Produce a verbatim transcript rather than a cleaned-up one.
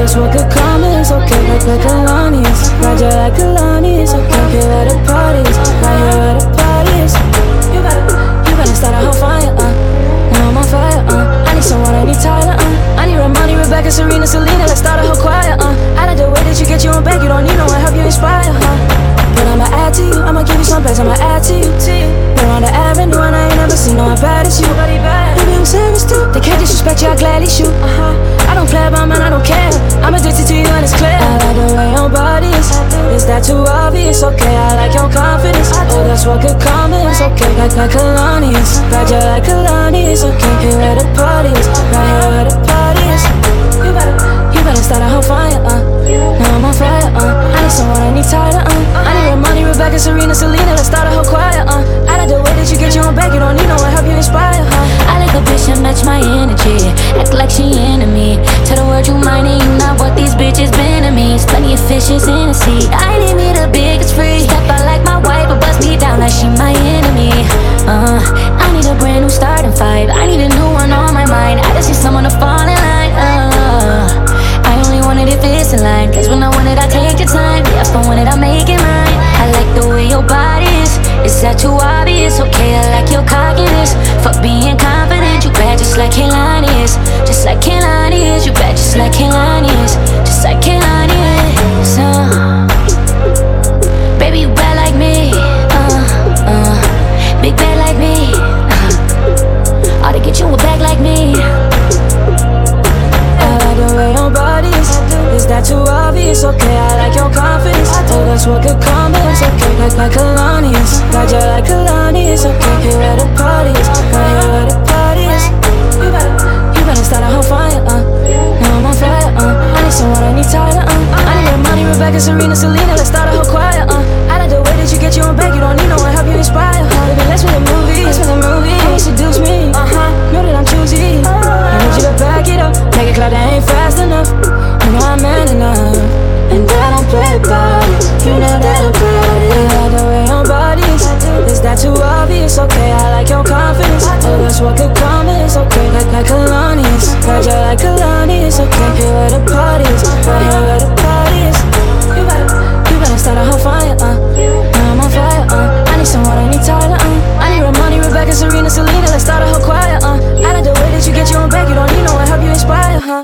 that's what could come is okay. Like, like Kalani's, ride you like Kalani's, okay. Here at the parties, right here at the parties. You better, you better start a whole fire, uh. Now I'm on fire, uh. I need someone, I need Tyler, uh. I need Ramani, Rebecca, Serena, Selena, let's start a whole choir, uh. I like the way that you get your own back, you don't need no one, help you inspire, huh? But I'ma add to you, I'ma give you some bags, I'ma add to you. Been on the avenue and I ain't never seen no one bad as you. Baby, I'm serious too. They can't disrespect you, I gladly shoot. Uh-huh. I don't play about man, I don't care. I'm addicted to you and it's clear. I like the way your body is. Is that too obvious? Okay, I like your confidence. Oh, that's what could come is okay. Like like Kalani's, ride you like Kalani's. Okay, here at the parties, right here at the parties. You better, you better start a whole fire, uh. Now I'm on fire, uh. I need someone, I need Tyler, uh. I need Ramani, Rebecca, Serena, Selena, let's start a whole choir, uh. I like the way that you get your own back, you don't need no one, help you inspire, huh? I like a bitch that match my energy, act like she into me. Tell the world you mine and you not what these bitches been to me. Plenty of fishes in the sea, I need me the biggest free. Step out like my wife, but bust me down like she my enemy. Uh, I need a brand new starting five, I need a new one on my mind. I just need someone to fall in line, uh. I only want it if it's in line, cause when I want it I take your time. Yeah, if I want it I make it mine. I like the way your body is. Is that too obvious? Okay, I like your cockiness. Fuck being confident, you bad just like Kehlani is. Just like Kehlani is, you bad just like Kehlani is. Just like Kehlani is, uh. Baby, you bad like me, uh, uh. Big bad like me, uh. Ought to get you a bag like me. I like the way your body is. Is that too obvious? Okay, I like your confidence. Oh, that's what could come is okay. Like like Kalani's, ride you like Kalani's. Okay, here at the parties, right here at the parties. You better, you better start a whole fire, uh. Now I'm on fire, uh. I need someone, I need Tyler, uh. I need Ramani, Rebecca, Serena, Selena, let's start a whole choir, uh. I like the way that you get your own back, you don't need no one, help you inspire, huh? Baby, let's make a movie, let's make a movie. You seduce me, uh-huh. Know that I'm choosy. I need you to back it up, make it clear that I ain't fast enough. You know I'm man enough, and I don't play about it. You know that about it. I like the way your body is. Is that too obvious? Okay, I like your confidence. Oh, that's what could come is okay. Like like Kalani's, ride you like Kalani's. Okay, here at the parties, right here at the parties. You better, you better start a whole fire, uh. Now I'm on fire, uh. I need someone, I need Tyler, uh. I need Ramani, Rebecca, Serena, Selena, let's start a whole choir, uh. I like the way that you get your own back, you don't need no one, help you inspire, huh?